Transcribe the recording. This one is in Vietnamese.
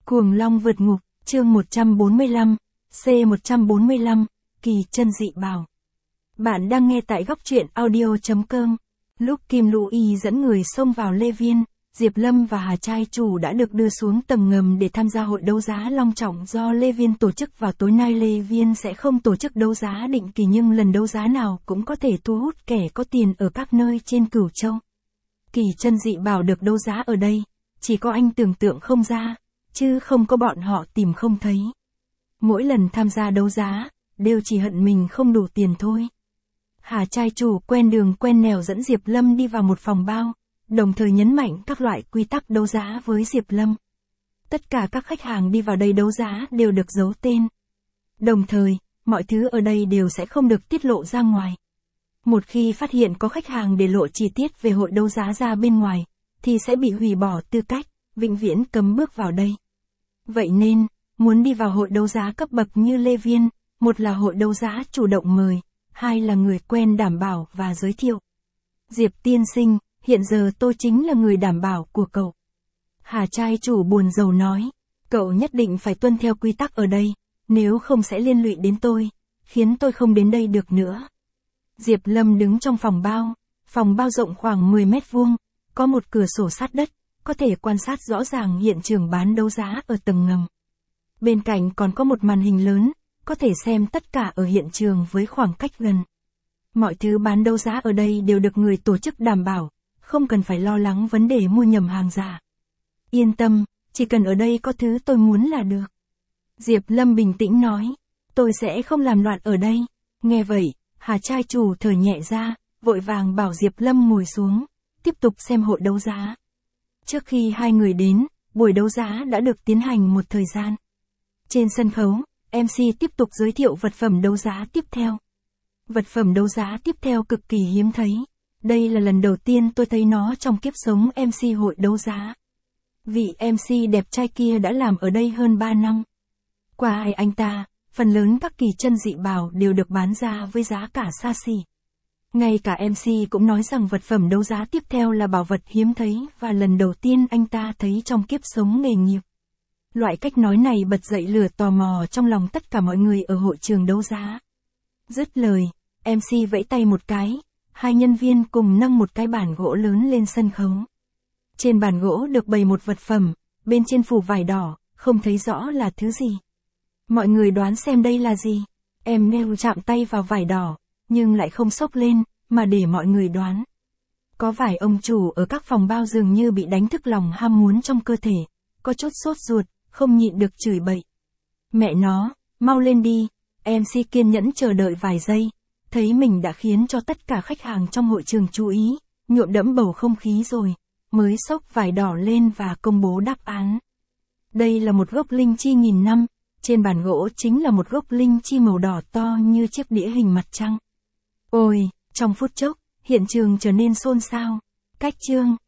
Cuồng Long vượt ngục, chương 145, C145, Kỳ chân dị bảo. Bạn đang nghe tại góc truyện audio.com. Lúc Kim Lũ Y dẫn người xông vào Lê Viên, Diệp Lâm và Hà Trai Chủ đã được đưa xuống tầng ngầm để tham gia hội đấu giá long trọng do Lê Viên tổ chức vào tối nay. Lê Viên sẽ không tổ chức đấu giá định kỳ nhưng lần đấu giá nào cũng có thể thu hút kẻ có tiền ở các nơi trên Cửu Châu. Kỳ chân dị bảo được đấu giá ở đây, chỉ có anh tưởng tượng không ra, chứ không có bọn họ tìm không thấy. Mỗi lần tham gia đấu giá, đều chỉ hận mình không đủ tiền thôi. Hà Trai Chủ quen đường quen nẻo dẫn Diệp Lâm đi vào một phòng bao, đồng thời nhấn mạnh các loại quy tắc đấu giá với Diệp Lâm. Tất cả các khách hàng đi vào đây đấu giá đều được giấu tên. Đồng thời, mọi thứ ở đây đều sẽ không được tiết lộ ra ngoài. Một khi phát hiện có khách hàng để lộ chi tiết về hội đấu giá ra bên ngoài, thì sẽ bị hủy bỏ tư cách, vĩnh viễn cấm bước vào đây. Vậy nên, muốn đi vào hội đấu giá cấp bậc như Lê Viên, một là hội đấu giá chủ động mời, hai là người quen đảm bảo và giới thiệu. Diệp tiên sinh, hiện giờ tôi chính là người đảm bảo của cậu. Hà Trai Chủ buồn rầu nói, cậu nhất định phải tuân theo quy tắc ở đây, nếu không sẽ liên lụy đến tôi, khiến tôi không đến đây được nữa. Diệp Lâm đứng trong phòng bao rộng khoảng 10 mét vuông, có một cửa sổ sát đất, có thể quan sát rõ ràng hiện trường bán đấu giá ở tầng ngầm. Bên cạnh còn có một màn hình lớn, có thể xem tất cả ở hiện trường với khoảng cách gần. Mọi thứ bán đấu giá ở đây đều được người tổ chức đảm bảo, không cần phải lo lắng vấn đề mua nhầm hàng giả. Yên tâm, chỉ cần ở đây có thứ tôi muốn là được. Diệp Lâm bình tĩnh nói, tôi sẽ không làm loạn ở đây. Nghe vậy, Hà Trai Chủ thở nhẹ ra, vội vàng bảo Diệp Lâm ngồi xuống, tiếp tục xem hội đấu giá. Trước khi hai người đến, buổi đấu giá đã được tiến hành một thời gian. Trên sân khấu, MC tiếp tục giới thiệu vật phẩm đấu giá tiếp theo. Vật phẩm đấu giá tiếp theo cực kỳ hiếm thấy. Đây là lần đầu tiên tôi thấy nó trong kiếp sống MC hội đấu giá. Vị MC đẹp trai kia đã làm ở đây hơn 3 năm. Qua ai anh ta, phần lớn các kỳ chân dị bảo đều được bán ra với giá cả xa xỉ. Ngay cả MC cũng nói rằng vật phẩm đấu giá tiếp theo là bảo vật hiếm thấy và lần đầu tiên anh ta thấy trong kiếp sống nghề nghiệp. Loại cách nói này bật dậy lửa tò mò trong lòng tất cả mọi người ở hội trường đấu giá. Dứt lời, MC vẫy tay một cái, hai nhân viên cùng nâng một cái bàn gỗ lớn lên sân khấu. Trên bàn gỗ được bày một vật phẩm, bên trên phủ vải đỏ, không thấy rõ là thứ gì. Mọi người đoán xem đây là gì? Em nêu chạm tay vào vải đỏ, nhưng lại không xốc lên, mà để mọi người đoán. Có vài ông chủ ở các phòng bao dường như bị đánh thức lòng ham muốn trong cơ thể, có chút sốt ruột, không nhịn được chửi bậy. Mẹ nó, mau lên đi, MC kiên nhẫn chờ đợi vài giây, thấy mình đã khiến cho tất cả khách hàng trong hội trường chú ý, nhuộm đẫm bầu không khí rồi, mới xốc vải đỏ lên và công bố đáp án. Đây là một gốc linh chi nghìn năm, trên bàn gỗ chính là một gốc linh chi màu đỏ to như chiếc đĩa hình mặt trăng. Ôi, trong phút chốc, hiện trường trở nên xôn xao. Cách chương